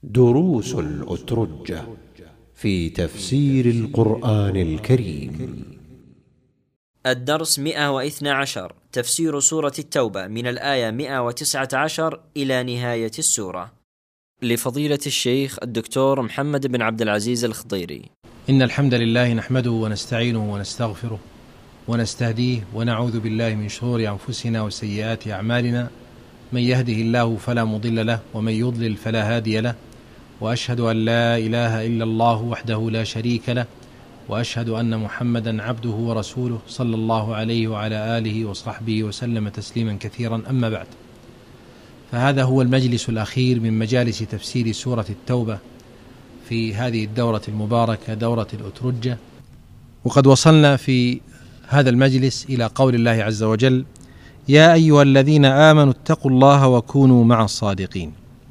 دروس الأترجة في تفسير القرآن الكريم. الدرس 112، تفسير سورة التوبة من الآية 119 إلى نهاية السورة، لفضيلة الشيخ الدكتور محمد بن عبد العزيز الخضيري. إن الحمد لله نحمده ونستعينه ونستغفره ونستهديه ونعوذ بالله من شرور أنفسنا وسيئات أعمالنا، من يهده الله فلا مضل له ومن يضلل فلا هادي له، وأشهد أن لا إله إلا الله وحده لا شريك له، وأشهد أن محمدا عبده ورسوله صلى الله عليه وعلى آله وصحبه وسلم تسليما كثيرا. أما بعد، فهذا هو المجلس الأخير من مجالس تفسير سورة التوبة في هذه الدورة المباركة، دورة الأترجة. وقد وصلنا في هذا المجلس إلى قول الله عز وجل: يا أيها الذين آمنوا اتقوا الله وكونوا مع الصادقين.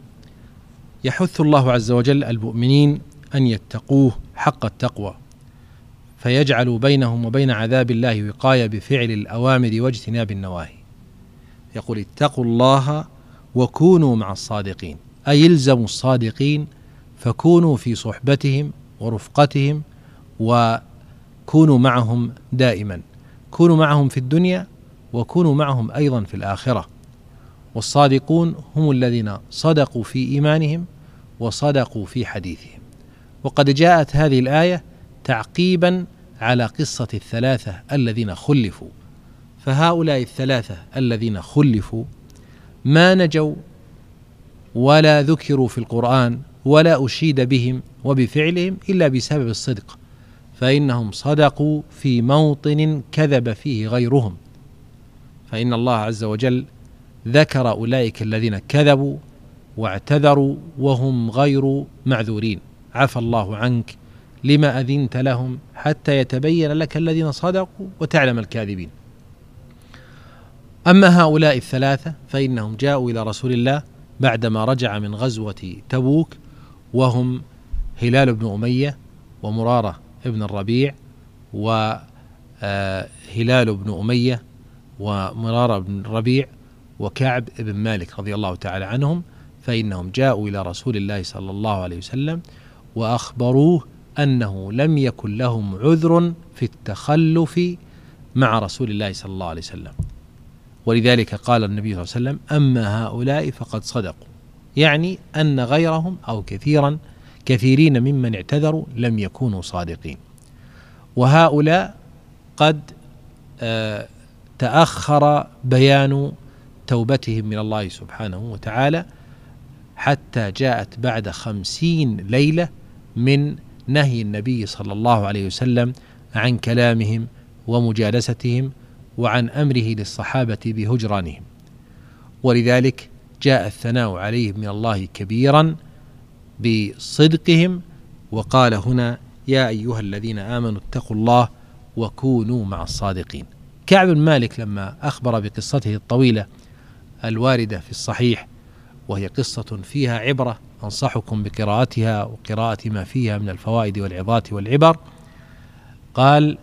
يحث الله عز وجل المؤمنين أن يتقوه حق التقوى، فيجعل بينهم وبين عذاب الله وقاية بفعل الأوامر واجتناب النواهي. يقول: اتقوا الله وكونوا مع الصادقين، أي يلزموا الصادقين، فكونوا في صحبتهم ورفقتهم وكونوا معهم دائما، كونوا معهم في الدنيا وكونوا معهم أيضا في الآخرة. والصادقون هم الذين صدقوا في إيمانهم وصدقوا في حديثهم. وقد جاءت هذه الآية تعقيبا على قصة الثلاثة الذين خلفوا، فهؤلاء الثلاثة الذين خلفوا ما نجوا ولا ذكروا في القرآن ولا أشيد بهم وبفعلهم إلا بسبب الصدق، فإنهم صدقوا في موطن كذب فيه غيرهم. فإن الله عز وجل ذكر أولئك الذين كذبوا واعتذروا وهم غير معذورين: عفى الله عنك لما أذنت لهم حتى يتبين لك الذين صدقوا وتعلم الكاذبين. أما هؤلاء الثلاثة فإنهم جاءوا إلى رسول الله بعدما رجع من غزوة تبوك، وهم هلال بن أمية ومرارة بن الربيع وهلال بن أمية ومرارة بن الربيع وكعب بن مالك رضي الله تعالى عنهم. فإنهم جاءوا إلى رسول الله صلى الله عليه وسلم وأخبروه أنه لم يكن لهم عذر في التخلف مع رسول الله صلى الله عليه وسلم، ولذلك قال النبي صلى الله عليه وسلم: أما هؤلاء فقد صدقوا، يعني أن غيرهم أو كثيرين ممن اعتذروا لم يكونوا صادقين. وهؤلاء قد تأخر بيان توبتهم من الله سبحانه وتعالى حتى جاءت بعد 50 ليلة من نهي النبي صلى الله عليه وسلم عن كلامهم ومجالستهم وعن أمره للصحابة بهجرانهم، ولذلك جاء الثناء عليهم من الله كبيرا بصدقهم. وقال هنا: يا أيها الذين آمنوا اتقوا الله وكونوا مع الصادقين. كعب بن مالك لما أخبر بقصته الطويلة الواردة في الصحيح، وهي قصة فيها عبرة أنصحكم بقراءتها وقراءة ما فيها من الفوائد والعظات والعبر، قال: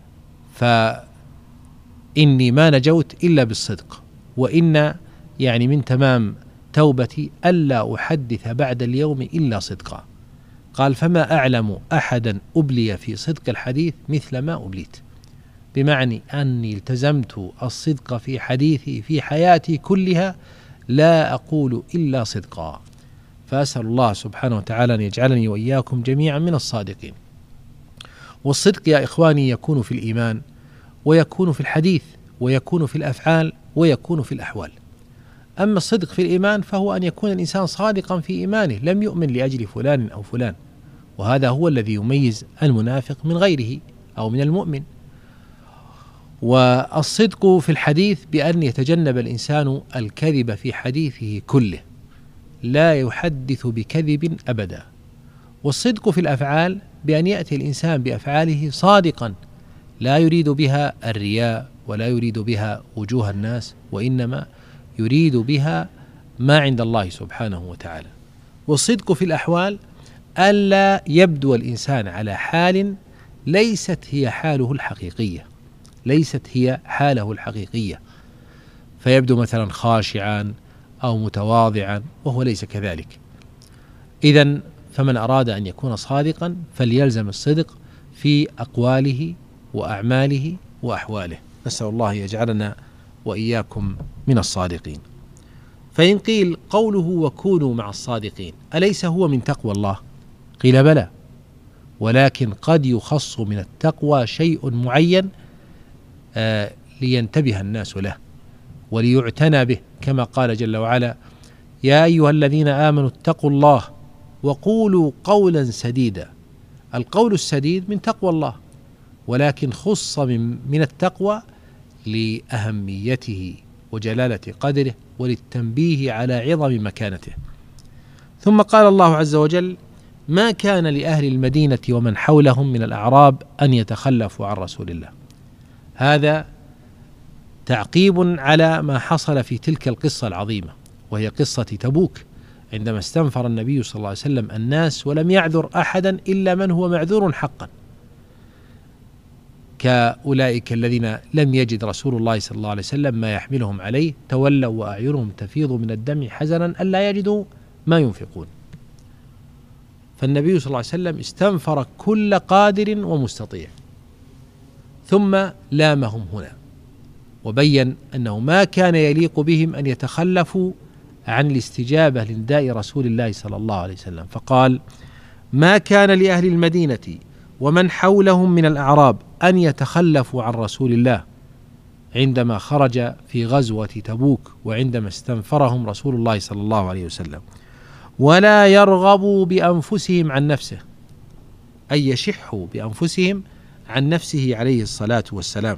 فإني ما نجوت إلا بالصدق، وإن يعني من تمام توبتي ألا أحدث بعد اليوم إلا صدقا. قال: فما أعلم أحدا أبلي في صدق الحديث مثل ما أبليت، بمعنى أني التزمت الصدق في حديثي في حياتي كلها، لا أقول إلا صدقا. فأسأل الله سبحانه وتعالى أن يجعلني وإياكم جميعا من الصادقين. والصدق يا إخواني يكون في الإيمان، ويكون في الحديث، ويكون في الأفعال، ويكون في الأحوال. أما الصدق في الإيمان فهو أن يكون الإنسان صادقا في إيمانه، لم يؤمن لأجل فلان أو فلان، وهذا هو الذي يميز المنافق من غيره أو من المؤمن. والصدق في الحديث بأن يتجنب الإنسان الكذب في حديثه كله، لا يحدث بكذب أبدا. والصدق في الأفعال بأن يأتي الإنسان بأفعاله صادقا، لا يريد بها الرياء ولا يريد بها وجوه الناس، وإنما يريد بها ما عند الله سبحانه وتعالى. والصدق في الأحوال ألا يبدو الإنسان على حال ليست هي حاله الحقيقية، فيبدو مثلا خاشعا أو متواضعا وهو ليس كذلك. إذن فمن أراد أن يكون صادقا فليلزم الصدق في أقواله وأعماله وأحواله. نسأل الله يجعلنا وإياكم من الصادقين. فإن قيل قوله وكونوا مع الصادقين أليس هو من تقوى الله؟ قيل بلى، ولكن قد يخص من التقوى شيء معين لينتبه الناس له وليعتنى به، كما قال جل وعلا: يا أيها الذين آمنوا اتقوا الله وقولوا قولا سديدا. القول السديد من تقوى الله، ولكن خص من التقوى لأهميته وجلالة قدره وللتنبيه على عظم مكانته. ثم قال الله عز وجل: ما كان لأهل المدينة ومن حولهم من الأعراب أن يتخلفوا عن رسول الله. هذا تعقيب على ما حصل في تلك القصة العظيمة، وهي قصة تبوك، عندما استنفر النبي صلى الله عليه وسلم الناس ولم يعذر أحدا إلا من هو معذور حقا، كأولئك الذين لم يجد رسول الله صلى الله عليه وسلم ما يحملهم عليه، تولوا وأعينهم تفيض من الدمع حزنا ألا يجدوا ما ينفقون. فالنبي صلى الله عليه وسلم استنفر كل قادر ومستطيع، ثم لامهم هنا وبين أنه ما كان يليق بهم أن يتخلفوا عن الاستجابة لنداء رسول الله صلى الله عليه وسلم، فقال: ما كان لأهل المدينة ومن حولهم من الأعراب أن يتخلفوا عن رسول الله عندما خرج في غزوة تبوك وعندما استنفرهم رسول الله صلى الله عليه وسلم، ولا يرغبوا بأنفسهم عن نفسه، أي يشحوا بأنفسهم عن نفسه عليه الصلاة والسلام،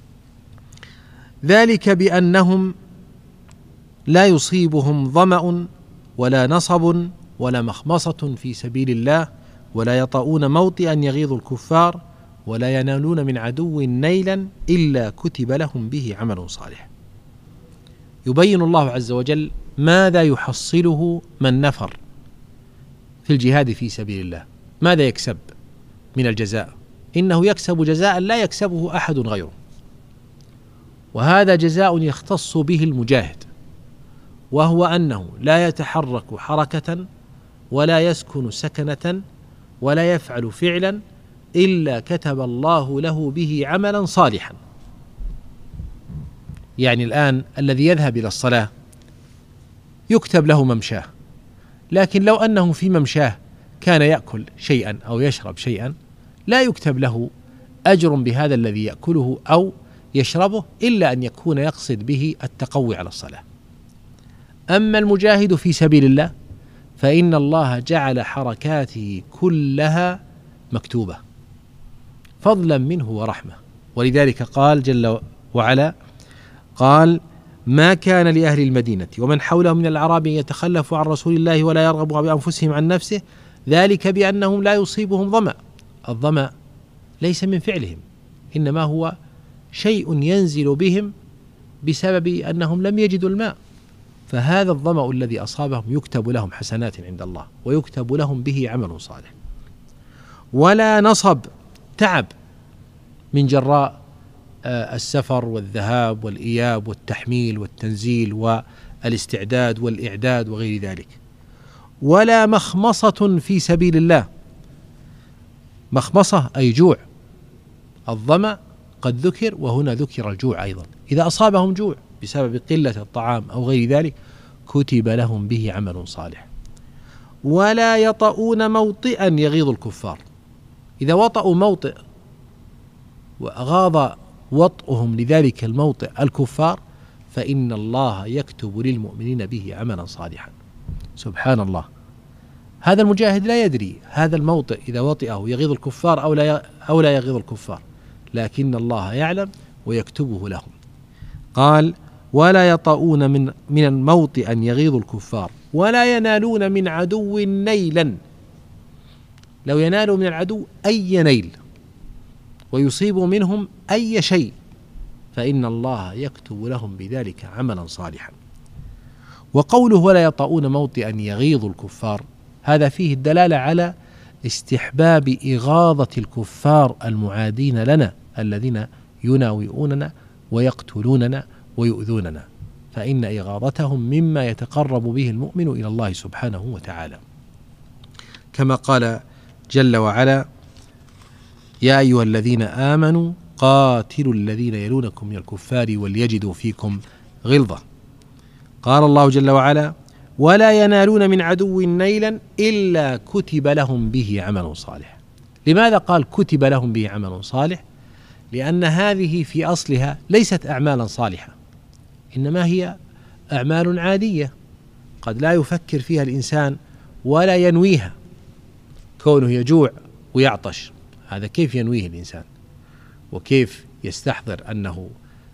ذلك بأنهم لا يصيبهم ظمأ ولا نصب ولا مخمصة في سبيل الله، ولا يطؤون موطئا يغيظ الكفار، ولا ينالون من عدو نيلا إلا كتب لهم به عمل صالح. يبين الله عز وجل ماذا يحصله من نفر في الجهاد في سبيل الله، ماذا يكسب من الجزاء. إنه يكسب جزاء لا يكسبه أحد غيره، وهذا جزاء يختص به المجاهد، وهو أنه لا يتحرك حركة ولا يسكن سكنة ولا يفعل فعلا إلا كتب الله له به عملا صالحا. يعني الآن الذي يذهب إلى الصلاة يكتب له ممشاه، لكن لو أنه في ممشاه كان يأكل شيئا أو يشرب شيئا لا يكتب له أجر بهذا الذي يأكله أو يشربه إلا أن يكون يقصد به التقوي على الصلاة. أما المجاهد في سبيل الله فإن الله جعل حركاته كلها مكتوبة فضلا منه ورحمة، ولذلك قال جل وعلا: قال: ما كان لأهل المدينة ومن حولهم من الأعراب يتخلفوا عن رسول الله ولا يرغبوا بأنفسهم عن نفسه، ذلك بأنهم لا يصيبهم ظمأ. الظمأ ليس من فعلهم، إنما هو شيء ينزل بهم بسبب أنهم لم يجدوا الماء، فهذا الظمأ الذي أصابهم يكتب لهم حسنات عند الله ويكتب لهم به عمل صالح. ولا نصب، تعب من جراء السفر والذهاب والإياب والتحميل والتنزيل والاستعداد والإعداد وغير ذلك. ولا مخمصة في سبيل الله، مخمصة أي جوع. الظمأ قد ذكر وهنا ذكر الجوع أيضا، إذا أصابهم جوع بسبب قلة الطعام أو غير ذلك كتب لهم به عمل صالح. ولا يطؤون موطئا يغيظ الكفار، إذا وطئوا موطئ وأغاض وطئهم لذلك الموطئ الكفار فإن الله يكتب للمؤمنين به عملا صالحا. سبحان الله، هذا المجاهد لا يدري هذا الموطئ إذا وطئه يغيظ الكفار أو لا يغيظ الكفار، لكن الله يعلم ويكتبه لهم. قال: ولا يطؤون من الموطئ أن يغيظ الكفار ولا ينالون من عدو نيلا. لو ينالوا من العدو أي نيل ويصيب منهم أي شيء فإن الله يكتب لهم بذلك عملا صالحا. وقوله ولا يطؤون موطئا يغيظ الكفار هذا فيه الدلالة على استحباب إغاظة الكفار المعادين لنا الذين يناوئوننا ويقتلوننا ويؤذوننا، فإن إغاظتهم مما يتقرب به المؤمن إلى الله سبحانه وتعالى. كما قال جل وعلا: يا أيها الذين آمنوا قاتلوا الذين يلونكم من الكفار وليجدوا فيكم غلظة. قال الله جل وعلا: ولا ينالون من عدو نيلا إلا كتب لهم به عمل صالح. لماذا قال كتب لهم به عمل صالح؟ لأن هذه في أصلها ليست أعمالا صالحة، إنما هي أعمال عادية قد لا يفكر فيها الإنسان ولا ينويها، كونه يجوع ويعطش، هذا كيف ينويه الإنسان؟ وكيف يستحضر أنه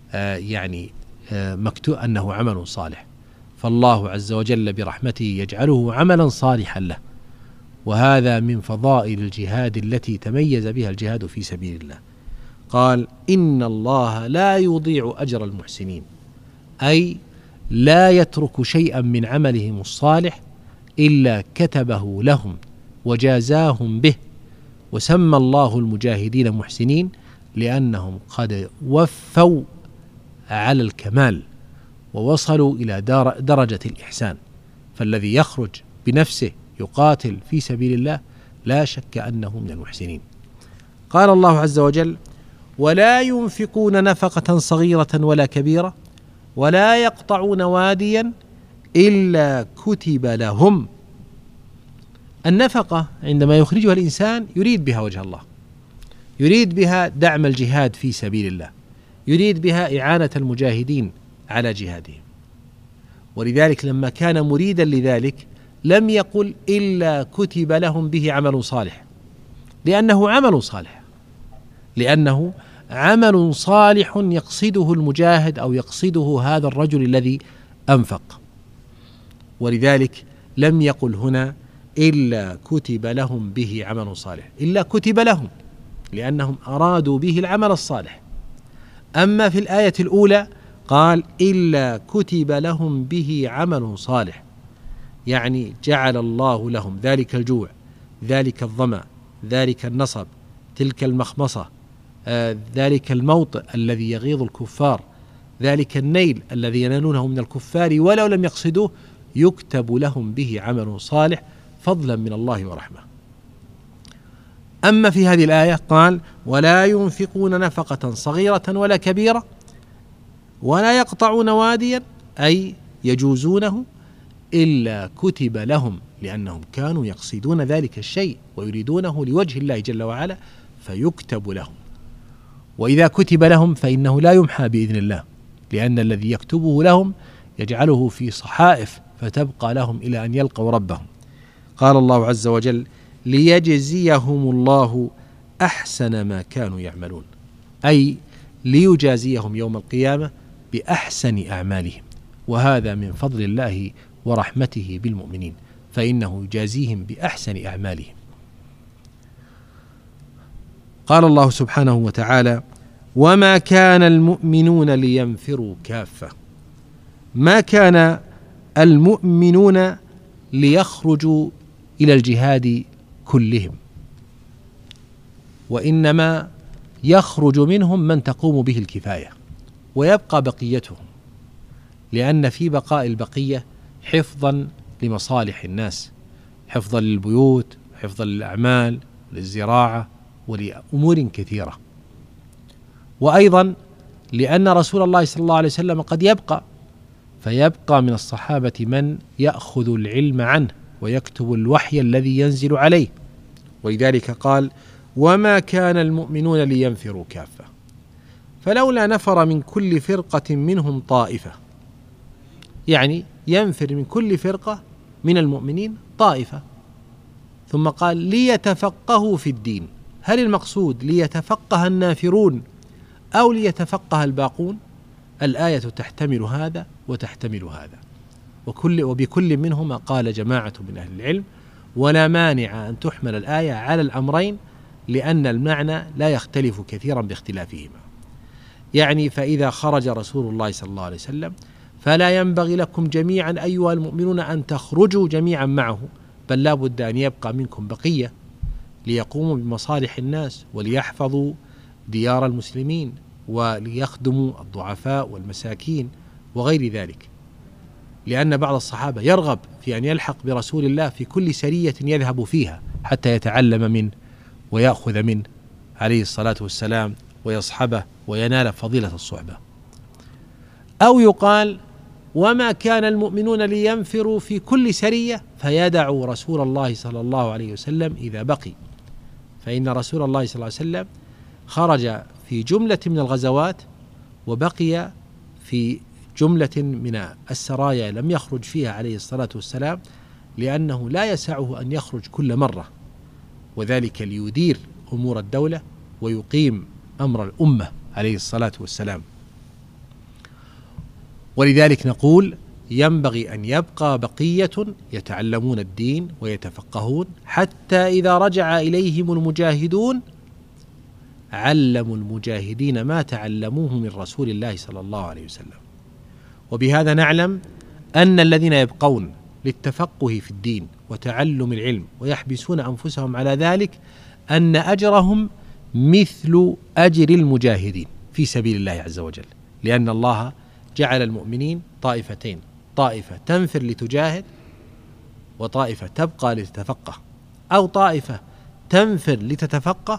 مكتوب أنه عمل صالح؟ فالله عز وجل برحمته يجعله عملا صالحا له، وهذا من فضائل الجهاد التي تميز بها الجهاد في سبيل الله. قال: إن الله لا يضيع أجر المحسنين، أي لا يترك شيئا من عملهم الصالح إلا كتبه لهم وجازاهم به. وسمى الله المجاهدين محسنين لأنهم قد وفوا على الكمال ووصلوا إلى درجة الإحسان. فالذي يخرج بنفسه يقاتل في سبيل الله لا شك أنه من المحسنين. قال الله عز وجل: ولا ينفقون نفقة صغيرة ولا كبيرة ولا يقطعون واديا إلا كتب لهم. النفقة عندما يخرجها الإنسان يريد بها وجه الله، يريد بها دعم الجهاد في سبيل الله، يريد بها إعانة المجاهدين على جهادهم. ولذلك لما كان مريدا لذلك لم يقل إلا كتب لهم به عمل صالح، لأنه عمل صالح، لأنه عمل صالح يقصده المجاهد أو يقصده هذا الرجل الذي أنفق. ولذلك لم يقل هنا إلا كتب لهم به عمل صالح، إلا كتب لهم لأنهم أرادوا به العمل الصالح. أما في الآية الأولى قال: إلا كتب لهم به عمل صالح، يعني جعل الله لهم ذلك الجوع، ذلك الظمأ، ذلك النصب، تلك المخمصة، ذلك الموطئ الذي يغيظ الكفار، ذلك النيل الذي ينالونه من الكفار ولو لم يقصدوه، يكتب لهم به عمل صالح فضلا من الله ورحمة. أما في هذه الآية قال: ولا ينفقون نفقة صغيرة ولا كبيرة ولا يقطعون واديا، أي يجوزونه، إلا كتب لهم، لأنهم كانوا يقصدون ذلك الشيء ويريدونه لوجه الله جل وعلا فيكتب لهم. وإذا كتب لهم فإنه لا يمحى بإذن الله، لأن الذي يكتبه لهم يجعله في صحائف فتبقى لهم إلى أن يلقوا ربهم. قال الله عز وجل: ليجزيهم الله أحسن ما كانوا يعملون، أي ليجازيهم يوم القيامة بأحسن أعمالهم، وهذا من فضل الله ورحمته بالمؤمنين، فإنه يجازيهم بأحسن أعمالهم. قال الله سبحانه وتعالى: وما كان المؤمنون لينفروا كافة. ما كان المؤمنون ليخرجوا إلى الجهاد كلهم، وإنما يخرج منهم من تقوم به الكفاية ويبقى بقيتهم، لأن في بقاء البقية حفظا لمصالح الناس، حفظا للبيوت، حفظا للأعمال، للزراعة، ولأمور كثيرة. وأيضا لأن رسول الله صلى الله عليه وسلم قد يبقى، فيبقى من الصحابة من يأخذ العلم عنه ويكتب الوحي الذي ينزل عليه. ولذلك قال: وما كان المؤمنون لينفروا كافة، فلولا نفر من كل فرقة منهم طائفة، يعني ينفر من كل فرقة من المؤمنين طائفة. ثم قال: ليتفقهوا في الدين. هل المقصود ليتفقه النافرون أو ليتفقه الباقون؟ الآية تحتمل هذا وتحتمل هذا، وبكل منهما قال جماعة من أهل العلم، ولا مانع أن تحمل الآية على الأمرين، لأن المعنى لا يختلف كثيرا باختلافهما. يعني فإذا خرج رسول الله صلى الله عليه وسلم فلا ينبغي لكم جميعا أيها المؤمنون أن تخرجوا جميعا معه، بل لا بد أن يبقى منكم بقية ليقوموا بمصالح الناس وليحفظوا ديار المسلمين وليخدموا الضعفاء والمساكين وغير ذلك. لأن بعض الصحابة يرغب في أن يلحق برسول الله في كل سرية يذهب فيها حتى يتعلم منه ويأخذ منه عليه الصلاة والسلام ويصحبه وينال فضيلة الصحبة. أو يقال: وما كان المؤمنون لينفروا في كل سرية فيدعوا رسول الله صلى الله عليه وسلم إذا بقي، فإن رسول الله صلى الله عليه وسلم خرج في جملة من الغزوات وبقي في جملة من السرايا لم يخرج فيها عليه الصلاة والسلام، لأنه لا يسعه أن يخرج كل مرة، وذلك ليدير أمور الدولة ويقيم أمر الأمة عليه الصلاة والسلام. ولذلك نقول: ينبغي أن يبقى بقية يتعلمون الدين ويتفقهون حتى إذا رجع إليهم المجاهدون علموا المجاهدين ما تعلموه من رسول الله صلى الله عليه وسلم. وبهذا نعلم أن الذين يبقون للتفقه في الدين وتعلم العلم ويحبسون أنفسهم على ذلك أن أجرهم مثل أجر المجاهدين في سبيل الله عز وجل، لأن الله جعل المؤمنين طائفتين: طائفة تنفر لتجاهد، وطائفة تبقى لتتفقه، أو طائفة تنفر لتتفقه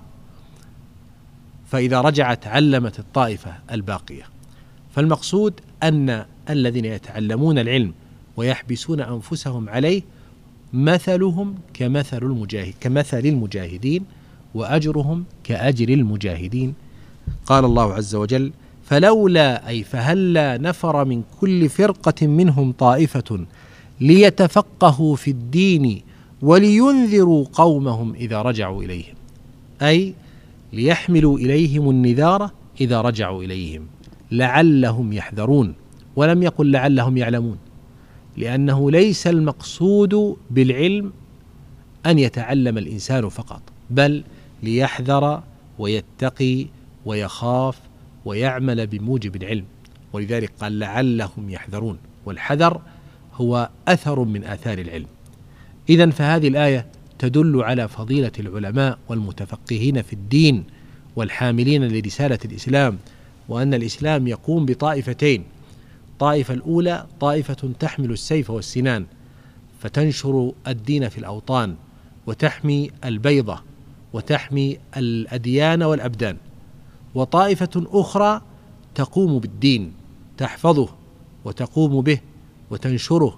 فإذا رجعت علمت الطائفة الباقية. فالمقصود أن الذين يتعلمون العلم ويحبسون أنفسهم عليه مثلهم كمثل المجاهدين وأجرهم كأجر المجاهدين. قال الله عز وجل: فلولا أي فهلا نفر من كل فرقة منهم طائفة ليتفقهوا في الدين ولينذروا قومهم إذا رجعوا إليهم، أي ليحملوا إليهم النذار إذا رجعوا إليهم لعلهم يحذرون، ولم يقل لعلهم يعلمون، لأنه ليس المقصود بالعلم أن يتعلم الإنسان فقط، بل ليحذر ويتقي ويخاف ويعمل بموجب العلم. ولذلك قال لعلهم يحذرون، والحذر هو أثر من آثار العلم. إذن فهذه الآية تدل على فضيلة العلماء والمتفقهين في الدين والحاملين لرسالة الإسلام، وأن الإسلام يقوم بطائفتين: الطائفة الأولى طائفة تحمل السيف والسنان فتنشر الدين في الأوطان وتحمي البيضة وتحمي الأديان والأبدان، وطائفة أخرى تقوم بالدين تحفظه وتقوم به وتنشره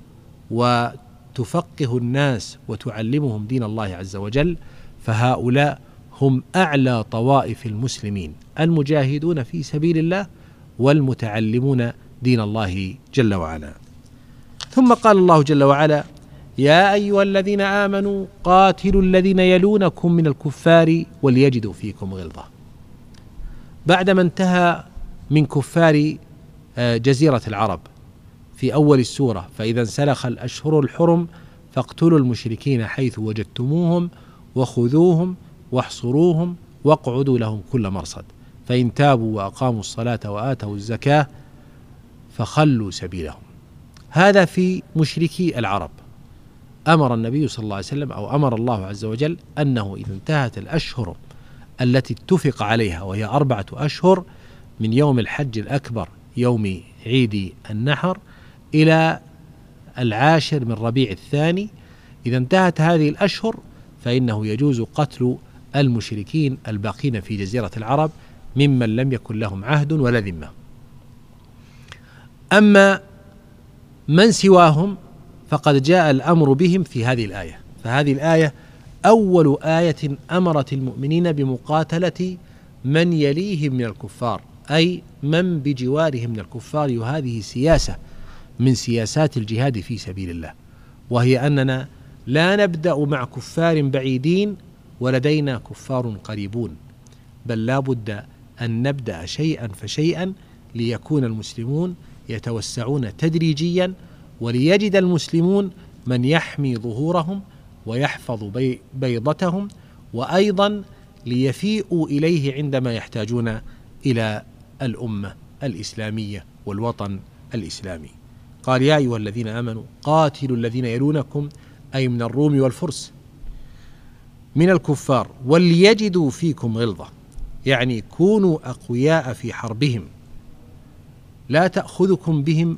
وتفقه الناس وتعلمهم دين الله عز وجل. فهؤلاء هم أعلى طوائف المسلمين، المجاهدون في سبيل الله والمتعلمون دين الله جل وعلا. ثم قال الله جل وعلا: يا أيها الذين آمنوا قاتلوا الذين يلونكم من الكفار وليجدوا فيكم غلظة. بعدما انتهى من كفار جزيرة العرب في أول السورة: فإذا انسلخ الأشهر الحرم فاقتلوا المشركين حيث وجدتموهم وخذوهم واحصروهم واقعدوا لهم كل مرصد فإن تابوا وأقاموا الصلاة وآتوا الزكاة فخلوا سبيلهم. هذا في مشركي العرب. أمر النبي صلى الله عليه وسلم أو أمر الله عز وجل أنه إذا انتهت الأشهر التي اتفق عليها، وهي 4 أشهر من يوم الحج الأكبر يوم عيد النحر إلى 10 من ربيع الثاني، إذا انتهت هذه الأشهر فإنه يجوز قتل المشركين الباقين في جزيرة العرب ممن لم يكن لهم عهد ولا ذمة. أما من سواهم فقد جاء الأمر بهم في هذه الآية. فهذه الآية أول آية أمرت المؤمنين بمقاتلة من يليهم من الكفار، أي من بجوارهم من الكفار. وهذه سياسة من سياسات الجهاد في سبيل الله، وهي أننا لا نبدأ مع كفار بعيدين ولدينا كفار قريبون، بل لا بد أن نبدأ شيئا فشيئا ليكون المسلمون يتوسعون تدريجيا، وليجد المسلمون من يحمي ظهورهم ويحفظ بيضتهم، وأيضا ليفيئوا إليه عندما يحتاجون إلى الأمة الإسلامية والوطن الإسلامي. قال: يا أيها الذين آمنوا قاتلوا الذين يلونكم، أي من الروم والفرس من الكفار، وليجدوا فيكم غلظة، يعني كونوا أقوياء في حربهم، لا تأخذكم بهم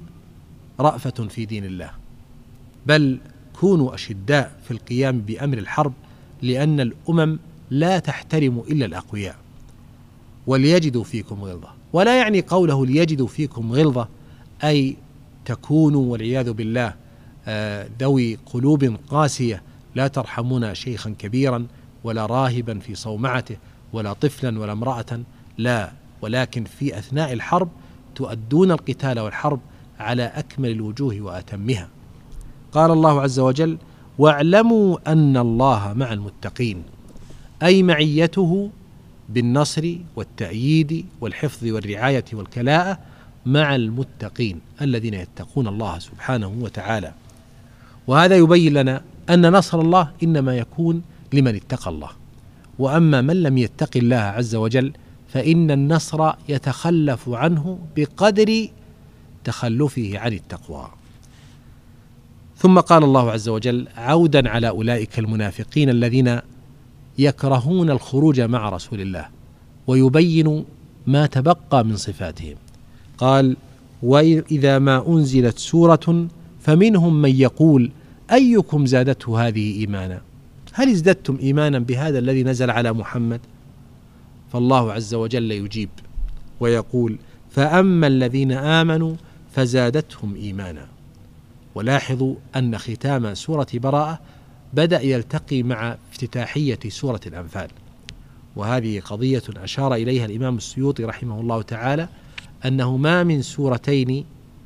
رأفة في دين الله، بل كونوا أشداء في القيام بأمر الحرب لأن الأمم لا تحترم إلا الأقوياء. وليجدوا فيكم غلظة، ولا يعني قوله ليجدوا فيكم غلظة أي تكونوا والعياذ بالله ذوي قلوب قاسية لا ترحمون شيخا كبيرا ولا راهبا في صومعته ولا طفلا ولا امرأة، لا، ولكن في أثناء الحرب تؤدون القتال والحرب على أكمل الوجوه وأتمها. قال الله عز وجل: واعلموا أن الله مع المتقين، أي معيته بالنصر والتأييد والحفظ والرعاية والكلاءة مع المتقين الذين يتقون الله سبحانه وتعالى. وهذا يبين لنا أن نصر الله إنما يكون لمن اتقى الله، وأما من لم يتق الله عز وجل فإن النصر يتخلف عنه بقدر تخلفه عن التقوى. ثم قال الله عز وجل عودا على أولئك المنافقين الذين يكرهون الخروج مع رسول الله، ويبين ما تبقى من صفاتهم. قال: وإذا ما أنزلت سورة فمنهم من يقول أيكم زادته هذه إيمانا، هل ازددتم إيمانا بهذا الذي نزل على محمد؟ فالله عز وجل يجيب ويقول: فأما الذين آمنوا فزادتهم إيمانا. ولاحظوا أن ختام سورة براءة بدأ يلتقي مع افتتاحية سورة الأنفال، وهذه قضية أشار إليها الإمام السيوطي رحمه الله تعالى، أنه ما من سورتين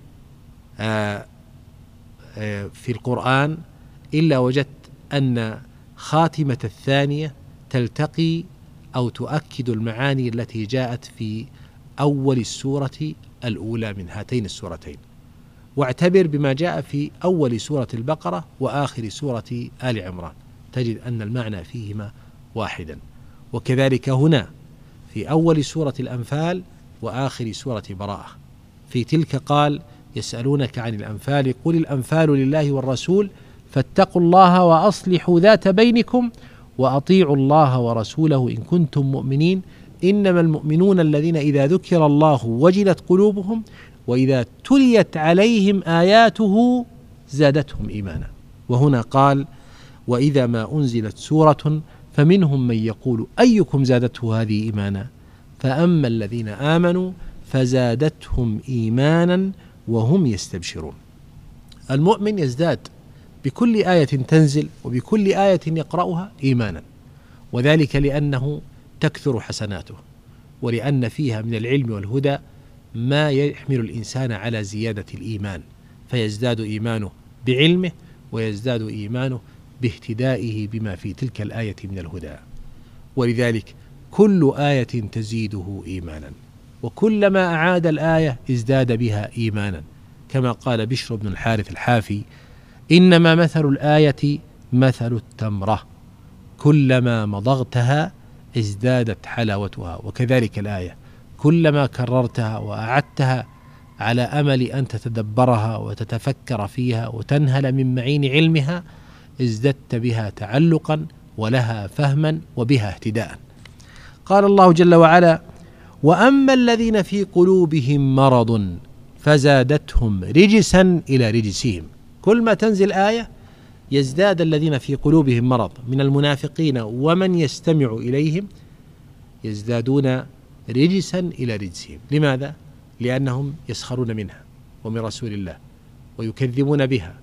في القرآن إلا وجدت أن خاتمة الثانية تلتقي أو تؤكد المعاني التي جاءت في أول السورة الأولى من هاتين السورتين. واعتبر بما جاء في أول سورة البقرة وآخر سورة آل عمران، تجد أن المعنى فيهما واحدا. وكذلك هنا في أول سورة الأنفال وآخر سورة براءة. في تلك قال: يسألونك عن الأنفال قل الأنفال لله والرسول فاتقوا الله وأصلحوا ذات بينكم وأطيعوا الله ورسوله إن كنتم مؤمنين إنما المؤمنون الذين إذا ذكر الله وجلت قلوبهم وإذا تليت عليهم آياته زادتهم إيمانا. وهنا قال: وإذا ما أنزلت سورة فمنهم من يقول أيكم زادته هذه إيمانا فأما الذين آمنوا فزادتهم إيمانا وهم يستبشرون. المؤمن يزداد بكل آية تنزل وبكل آية يقرأها إيمانا، وذلك لأنه تكثر حسناته، ولأن فيها من العلم والهدى ما يحمل الإنسان على زيادة الإيمان، فيزداد إيمانه بعلمه ويزداد إيمانه باهتدائه بما في تلك الآية من الهدى. ولذلك كل آية تزيده إيمانا، وكلما أعاد الآية ازداد بها إيمانا، كما قال بشر بن الحارث الحافي: إنما مثل الآية مثل التمرة كلما مضغتها ازدادت حلاوتها. وكذلك الآية كلما كررتها وأعدتها على أمل أن تتدبرها وتتفكر فيها وتنهل من معين علمها ازددت بها تعلقا ولها فهما وبها اهتداء. قال الله جل وعلا: وأما الذين في قلوبهم مرض فزادتهم رجسا إلى رجسهم. كل ما تنزل آية يزداد الذين في قلوبهم مرض من المنافقين ومن يستمع إليهم يزدادون رجسا إلى رجسهم. لماذا؟ لأنهم يسخرون منها ومن رسول الله ويكذبون بها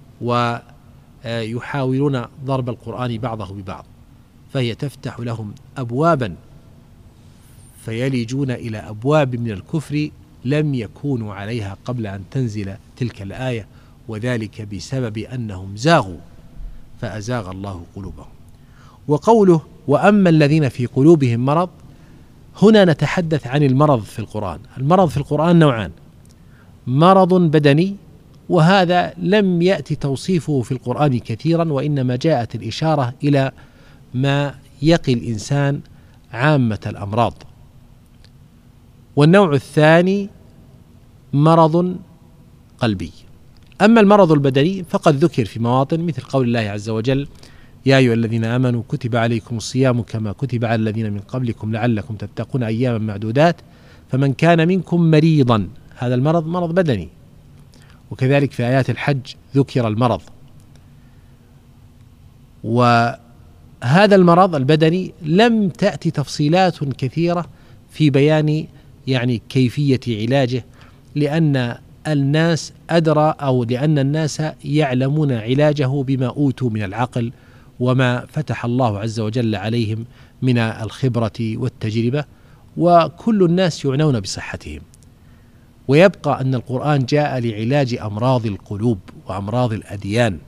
ويحاولون ضرب القرآن بعضه ببعض، فهي تفتح لهم أبوابا فيلجون إلى أبواب من الكفر لم يكونوا عليها قبل أن تنزل تلك الآية، وذلك بسبب أنهم زاغوا فأزاغ الله قلوبهم. وقوله وأما الذين في قلوبهم مرض، هنا نتحدث عن المرض في القرآن. المرض في القرآن نوعان: مرض بدني، وهذا لم يأتي توصيفه في القرآن كثيرا، وإنما جاءت الإشارة إلى ما يقي الإنسان عامة الأمراض. والنوع الثاني مرض قلبي. أما المرض البدني فقد ذكر في مواطن مثل قول الله عز وجل: يا أيها الذين آمنوا كتب عليكم الصيام كما كتب على الذين من قبلكم لعلكم تتقون أياما معدودات فمن كان منكم مريضا. هذا المرض مرض بدني. وكذلك في آيات الحج ذكر المرض. هذا المرض البدني لم تأتي تفصيلات كثيرة في بيان يعني كيفية علاجه، لأن الناس أدرى أو لأن الناس يعلمون علاجه بما أوتوا من العقل وما فتح الله عز وجل عليهم من الخبرة والتجربة، وكل الناس يعنون بصحتهم. ويبقى أن القرآن جاء لعلاج أمراض القلوب وأمراض الأديان.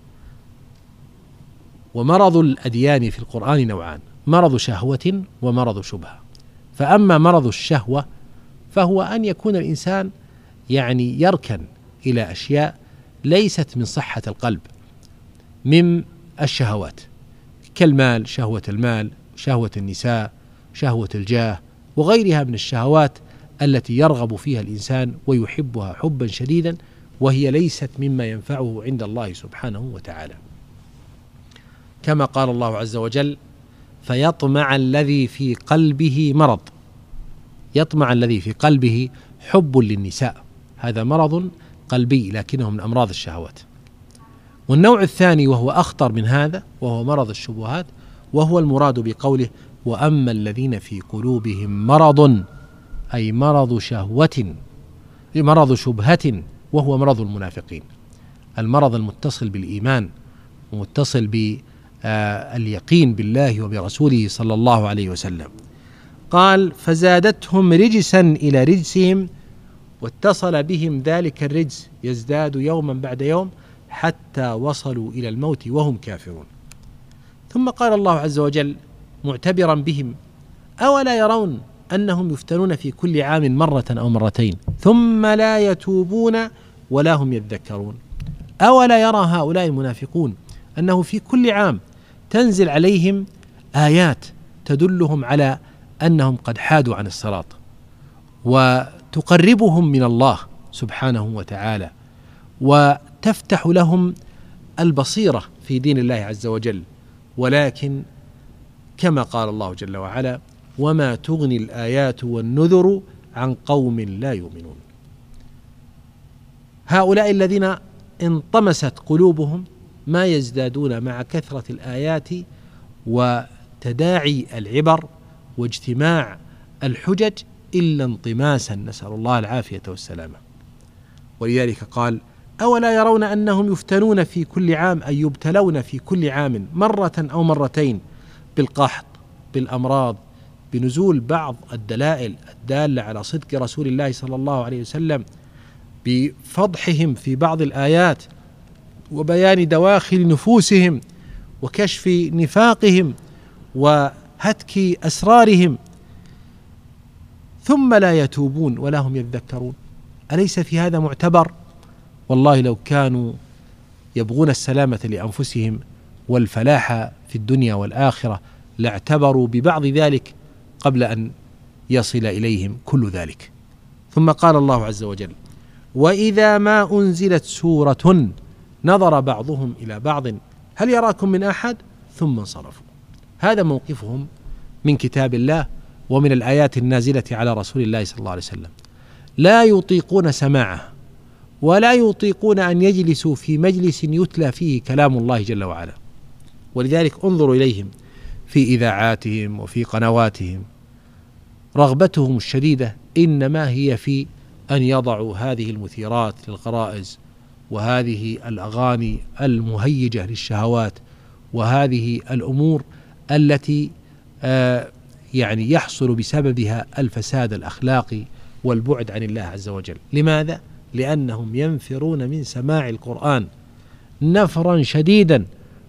ومرض الأديان في القرآن نوعان: مرض شهوة ومرض شبهة. فأما مرض الشهوة فهو أن يكون الإنسان يعني يركن إلى أشياء ليست من صحة القلب من الشهوات، كالمال، شهوة المال، شهوة النساء، شهوة الجاه، وغيرها من الشهوات التي يرغب فيها الإنسان ويحبها حبا شديدا، وهي ليست مما ينفعه عند الله سبحانه وتعالى، كما قال الله عز وجل: فيطمع الذي في قلبه مرض. يطمع الذي في قلبه حب للنساء، هذا مرض قلبي لكنه من أمراض الشهوات. والنوع الثاني وهو أخطر من هذا وهو مرض الشبهات، وهو المراد بقوله: وأما الذين في قلوبهم مرض، أي مرض شهوة، مرض شبهة، وهو مرض المنافقين، المرض المتصل بالإيمان ومتصل باليقين بالله وبرسوله صلى الله عليه وسلم. قال: فزادتهم رجسا إلى رجسهم، واتصل بهم ذلك الرجس يزداد يوما بعد يوم حتى وصلوا إلى الموت وهم كافرون. ثم قال الله عز وجل معتبرا بهم: أولا يرون أنهم يفتنون في كل عام مرة أو مرتين ثم لا يتوبون ولا هم يذكرون. أولا يرى هؤلاء المنافقون أنه في كل عام تنزل عليهم آيات تدلهم على أنهم قد حادوا عن الصراط وتقربهم من الله سبحانه وتعالى، وتفتح لهم البصيرة في دين الله عز وجل، ولكن كما قال الله جل وعلا: وما تغني الآيات والنذر عن قوم لا يؤمنون. هؤلاء الذين انطمست قلوبهم ما يزدادون مع كثرة الآيات وتداعي العبر واجتماع الحجج إلا انطماسا، نسأل الله العافية والسلامة. ولذلك قال: أولا يرون أنهم يفتنون في كل عام، أي يبتلون في كل عام مرة أو مرتين بالقحط، بالأمراض، بنزول بعض الدلائل الدالة على صدق رسول الله صلى الله عليه وسلم، بفضحهم في بعض الآيات وبيان دواخل نفوسهم وكشف نفاقهم وهتك أسرارهم، ثم لا يتوبون ولا هم يذكرون. أليس في هذا معتبر؟ والله لو كانوا يبغون السلامة لأنفسهم والفلاح في الدنيا والآخرة لاعتبروا ببعض ذلك قبل أن يصل إليهم كل ذلك. ثم قال الله عز وجل: وإذا ما أنزلت سورة نظر بعضهم إلى بعض هل يراكم من أحد ثم انصرفوا. هذا موقفهم من كتاب الله ومن الآيات النازلة على رسول الله صلى الله عليه وسلم. لا يطيقون سماعه ولا يطيقون أن يجلسوا في مجلس يتلى فيه كلام الله جل وعلا. ولذلك انظروا إليهم في إذاعاتهم وفي قنواتهم، رغبتهم الشديدة إنما هي في أن يضعوا هذه المثيرات للغرائز وهذه الأغاني المهيجة للشهوات وهذه الأمور التي يعني يحصل بسببها الفساد الأخلاقي والبعد عن الله عز وجل. لماذا؟ لأنهم ينفرون من سماع القرآن نفرا شديدا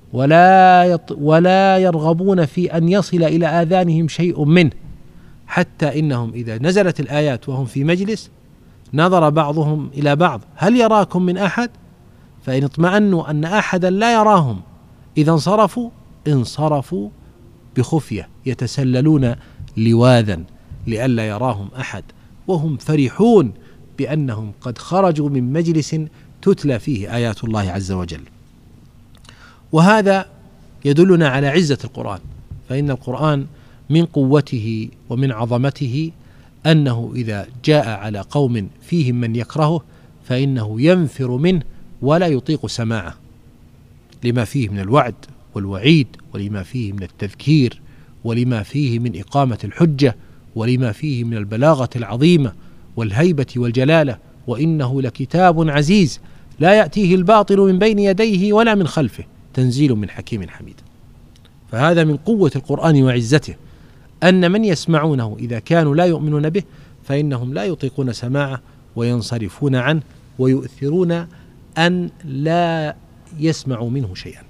ولا يرغبون في أن يصل إلى آذانهم شيء منه، حتى إنهم إذا نزلت الآيات وهم في مجلس نظر بعضهم إلى بعض هل يراكم من أحد، فإن اطمأنوا أن أحدا لا يراهم إذا انصرفوا بخفية يتسللون لواذا لئلا يراهم أحد، وهم فرحون بأنهم قد خرجوا من مجلس تتلى فيه آيات الله عز وجل. وهذا يدلنا على عزة القرآن، فإن القرآن من قوته ومن عظمته أنه إذا جاء على قوم فيهم من يكرهه فإنه ينفر منه ولا يطيق سماعه، لما فيه من الوعد والوعيد، ولما فيه من التذكير، ولما فيه من إقامة الحجة، ولما فيه من البلاغة العظيمة والهيبة والجلالة. وإنه لكتاب عزيز لا يأتيه الباطل من بين يديه ولا من خلفه، تنزيل من حكيم حميد. فهذا من قوة القرآن وعزته، أن من يسمعونه إذا كانوا لا يؤمنون به فإنهم لا يطيقون سماعه وينصرفون عنه ويؤثرون أن لا يسمعوا منه شيئا.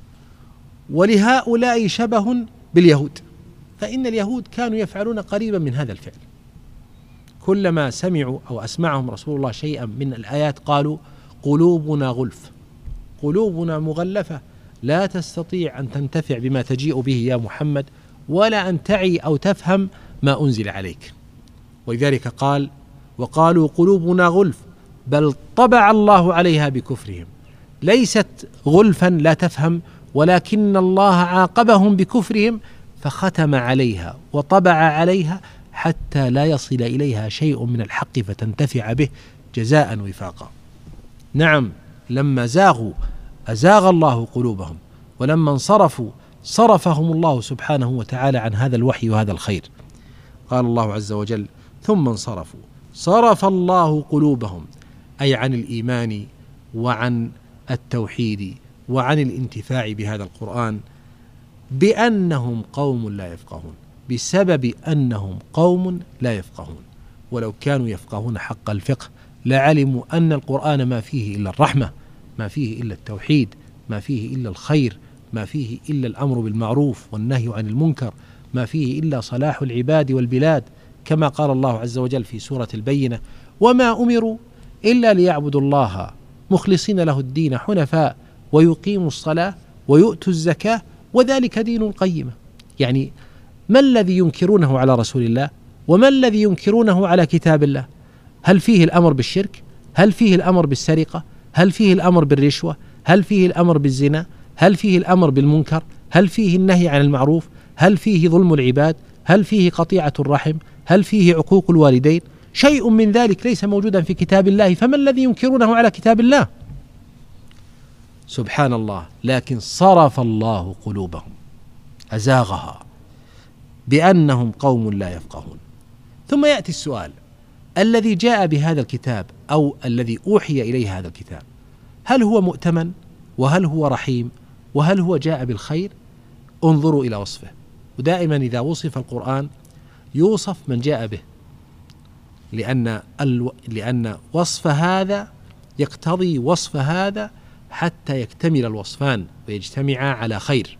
ولهؤلاء شبه باليهود، فإن اليهود كانوا يفعلون قريبا من هذا الفعل. كلما سمعوا أو أسمعهم رسول الله شيئا من الآيات قالوا قلوبنا غلف، قلوبنا مغلفة، لا تستطيع أن تنتفع بما تجيء به يا محمد، ولا أن تعي أو تفهم ما أنزل عليك. ولذلك قال وقالوا قلوبنا غلف بل طبع الله عليها بكفرهم. ليست غلفا لا تفهم، ولكن الله عاقبهم بكفرهم فختم عليها وطبع عليها حتى لا يصل إليها شيء من الحق فتنتفع به جزاء وفاقا. نعم، لما زاغوا أزاغ الله قلوبهم، ولما انصرفوا صرفهم الله سبحانه وتعالى عن هذا الوحي وهذا الخير. قال الله عز وجل ثم انصرفوا صرف الله قلوبهم، أي عن الإيمان وعن التوحيد وعن الانتفاع بهذا القرآن، بأنهم قوم لا يفقهون، بسبب أنهم قوم لا يفقهون. ولو كانوا يفقهون حق الفقه لعلموا أن القرآن ما فيه إلا الرحمة، ما فيه إلا التوحيد، ما فيه إلا الخير، ما فيه إلا الأمر بالمعروف والنهي عن المنكر، ما فيه إلا صلاح العباد والبلاد، كما قال الله عز وجل في سورة البينة وما أمروا إلا ليعبدوا الله مخلصين له الدين حنفاء ويقيموا الصلاة ويؤتوا الزكاة وذلك دين القيمة. يعني ما الذي ينكرونه على رسول الله وما الذي ينكرونه على كتاب الله؟ هل فيه الأمر بالشرك؟ هل فيه الأمر بالسرقة؟ هل فيه الأمر بالرشوة؟ هل فيه الأمر بالزنا؟ هل فيه الأمر بالمنكر؟ هل فيه النهي عن المعروف؟ هل فيه ظلم العباد؟ هل فيه قطيعة الرحم؟ هل فيه عقوق الوالدين؟ شيء من ذلك ليس موجودا في كتاب الله، فما الذي ينكرونه على كتاب الله؟ سبحان الله. لكن صرف الله قلوبهم، أزاغها، بأنهم قوم لا يفقهون. ثم يأتي السؤال: الذي جاء بهذا الكتاب أو الذي أوحي إليه هذا الكتاب هل هو مؤتمن؟ وهل هو رحيم؟ وهل هو جاء بالخير؟ انظروا إلى وصفه. ودائما إذا وصف القرآن يوصف من جاء به، لأن وصف هذا يقتضي وصف هذا حتى يكتمل الوصفان ويجتمعا على خير،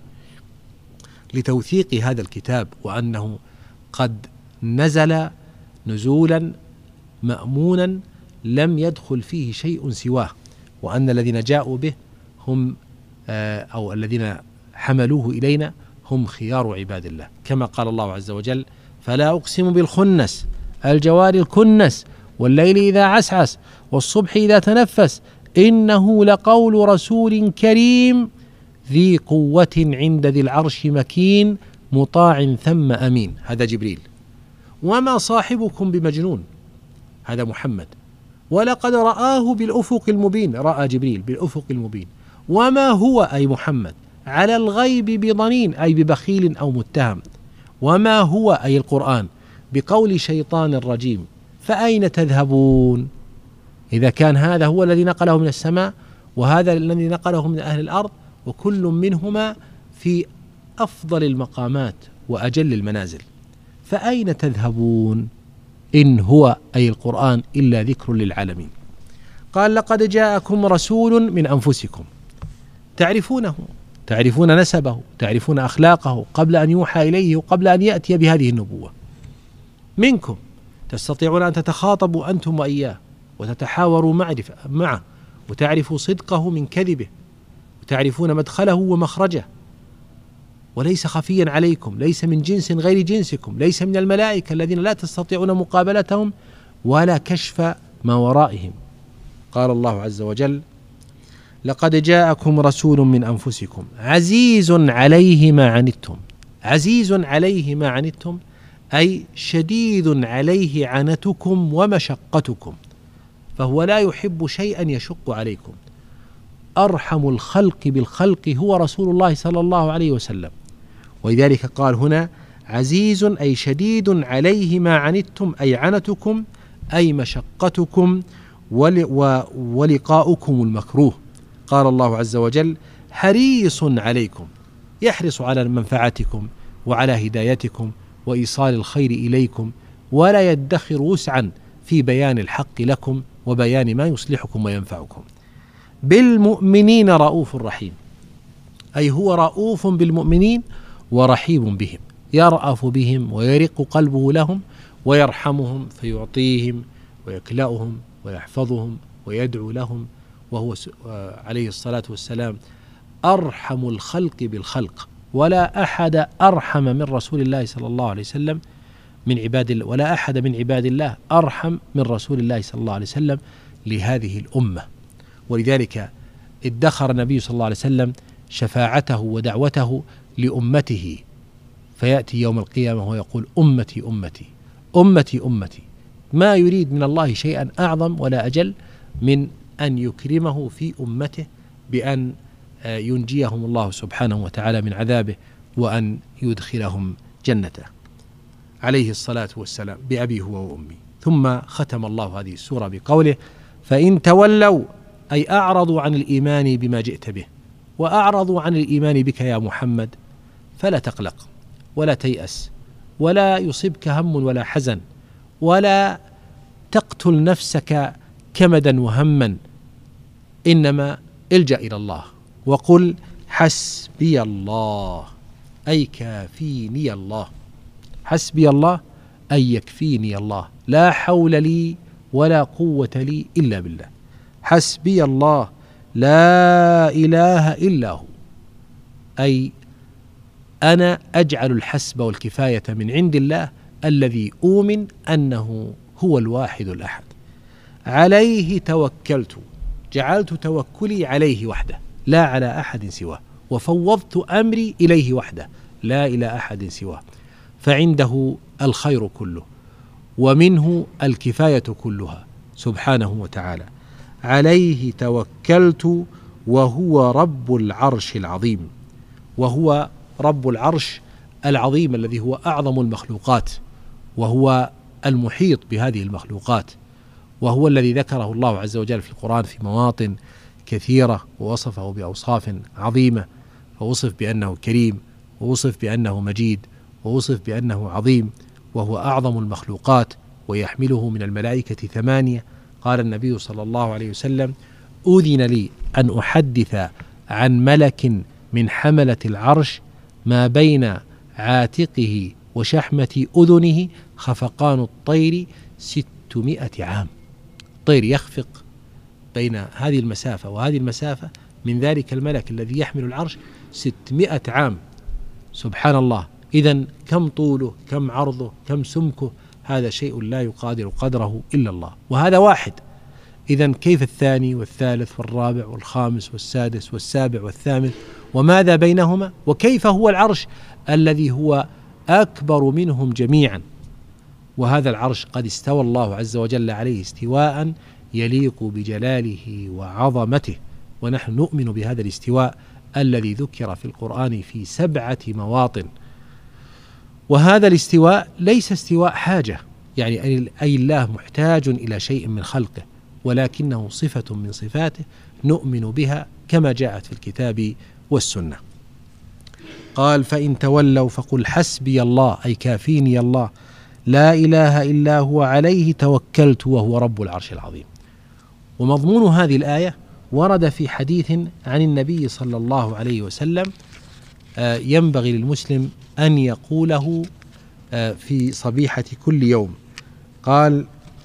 لتوثيق هذا الكتاب وأنه قد نزل نزولا مأمونا لم يدخل فيه شيء سواه، وأن الذين جاءوا به هم أو الذين حملوه إلينا هم خيار عباد الله، كما قال الله عز وجل: فلا أقسم بالخنس الجوار الكنس والليل إذا عسعس والصبح إذا تنفس إنه لقول رسول كريم ذي قوة عند ذي العرش مكين مطاع ثم أمين. هذا جبريل. وما صاحبكم بمجنون، هذا محمد. ولقد رآه بالأفق المبين، رأى جبريل بالأفق المبين. وما هو أي محمد على الغيب بضنين، أي ببخيل أو متهم. وما هو أي القرآن بقول شيطان رجيم. فأين تذهبون؟ إذا كان هذا هو الذي نقله من السماء وهذا الذي نقله من أهل الأرض، وكل منهما في أفضل المقامات وأجل المنازل، فأين تذهبون؟ إن هو أي القرآن إلا ذكر للعالمين. قال: لقد جاءكم رسول من أنفسكم تعرفونه، تعرفون نسبه، تعرفون أخلاقه قبل أن يوحى إليه وقبل أن يأتي بهذه النبوة. منكم تستطيعون أن تتخاطبوا أنتم وإياه وتتحاوروا معه وتعرفوا صدقه من كذبه وتعرفون مدخله ومخرجه، وليس خفيا عليكم، ليس من جنس غير جنسكم، ليس من الملائكة الذين لا تستطيعون مقابلتهم ولا كشف ما ورائهم. قال الله عز وجل: لقد جاءكم رسول من أنفسكم عزيز عليه ما عنتم. عزيز عليه ما عنتم أي شديد عليه عنتكم ومشقتكم، فهو لا يحب شيئا يشق عليكم. أرحم الخلق بالخلق هو رسول الله صلى الله عليه وسلم. ولذلك قال هنا: عزيز أي شديد عليه ما عنتم، أي عنتكم أي مشقتكم ولقاؤكم المكروه. قال الله عز وجل: حريص عليكم، يحرص على منفعتكم وعلى هدايتكم وإيصال الخير إليكم، ولا يدخر وسعا في بيان الحق لكم وبيان ما يصلحكم وينفعكم. بالمؤمنين رؤوف رحيم، أي هو رؤوف بالمؤمنين ورحيم بهم، يرأف بهم ويرق قلبه لهم ويرحمهم فيعطيهم ويكلأهم ويحفظهم ويدعو لهم، وهو عليه الصلاة والسلام أرحم الخلق بالخلق، ولا أحد أرحم من رسول الله صلى الله عليه وسلم من عباد الله، ولا أحد من عباد الله أرحم من رسول الله صلى الله عليه وسلم لهذه الأمة. ولذلك ادخر النبي صلى الله عليه وسلم شفاعته ودعوته لأمته، فيأتي يوم القيامة ويقول: أمتي أمتي أمتي أمتي، ما يريد من الله شيئا أعظم ولا أجل من أن يكرمه في أمته بأن ينجيهم الله سبحانه وتعالى من عذابه وأن يدخلهم جنته عليه الصلاة والسلام بأبي هو وأمي. ثم ختم الله هذه السورة بقوله: فإن تولوا، أي أعرضوا عن الإيمان بما جئت به وأعرضوا عن الإيمان بك يا محمد، فلا تقلق ولا تيأس ولا يصبك هم ولا حزن ولا تقتل نفسك كمدا وهما، إنما الجأ إلى الله وقل: حسبي الله، أي كافيني الله. حسبي الله أي يكفيني الله، لا حول لي ولا قوة لي إلا بالله. حسبي الله لا إله إلا هو، أي أنا أجعل الحسب والكفاية من عند الله الذي أؤمن أنه هو الواحد الأحد. عليه توكلت، جعلت توكلي عليه وحده لا على أحد سواه، وفوضت أمري إليه وحده لا إلى أحد سواه، فعنده الخير كله ومنه الكفاية كلها سبحانه وتعالى. عليه توكلت وهو رب العرش العظيم، وهو رب العرش العظيم الذي هو أعظم المخلوقات، وهو المحيط بهذه المخلوقات، وهو الذي ذكره الله عز وجل في القرآن في مواطن كثيرة ووصفه بأوصاف عظيمة، فوصف بأنه كريم، ووصف بأنه مجيد، ووصف بأنه عظيم، وهو أعظم المخلوقات ويحمله من الملائكة 8. قال النبي صلى الله عليه وسلم: أذن لي أن أحدث عن ملك من حملة العرش ما بين عاتقه وشحمة أذنه خفقان الطير 600 عام. طير يخفق بين هذه المسافة وهذه المسافة من ذلك الملك الذي يحمل العرش 600 عام. سبحان الله. إذن كم طوله، كم عرضه، كم سمكه، هذا شيء لا يقادر قدره إلا الله، وهذا واحد. إذن كيف الثاني والثالث والرابع والخامس والسادس والسابع والثامن، وماذا بينهما؟ وكيف هو العرش الذي هو أكبر منهم جميعا؟ وهذا العرش قد استوى الله عز وجل عليه استواء يليق بجلاله وعظمته، ونحن نؤمن بهذا الاستواء الذي ذكر في القرآن في 7 مواطن. وهذا الاستواء ليس استواء حاجة، يعني أي الله محتاج إلى شيء من خلقه، ولكنه صفة من صفاته نؤمن بها كما جاءت في الكتاب والسنة. قال: فإن تولوا فقل حسبي الله، أي كافيني الله، لا إله إلا هو، عليه توكلت وهو رب العرش العظيم. ومضمون هذه الآية ورد في حديث عن النبي صلى الله عليه وسلم ينبغي للمسلم أن يقوله في صبيحة كل يوم. قال: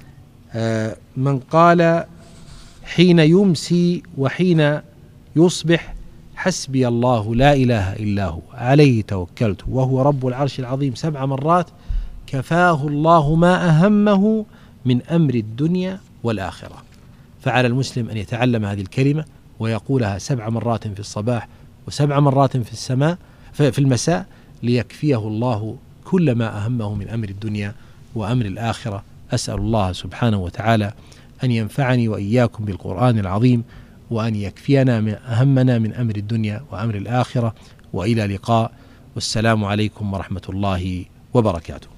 من قال حين يمسي وحين يصبح حسبي الله لا إله إلا هو، عليه توكلت وهو رب العرش العظيم 7 مرات، كفاه الله ما أهمه من أمر الدنيا والآخرة. فعلى المسلم أن يتعلم هذه الكلمة ويقولها 7 مرات في الصباح و7 مرات في المساء، ليكفيه الله كل ما أهمه من أمر الدنيا وأمر الآخرة. أسأل الله سبحانه وتعالى أن ينفعني وإياكم بالقرآن العظيم، وأن يكفينا أهمنا من أمر الدنيا وأمر الآخرة، وإلى لقاء، والسلام عليكم ورحمة الله وبركاته.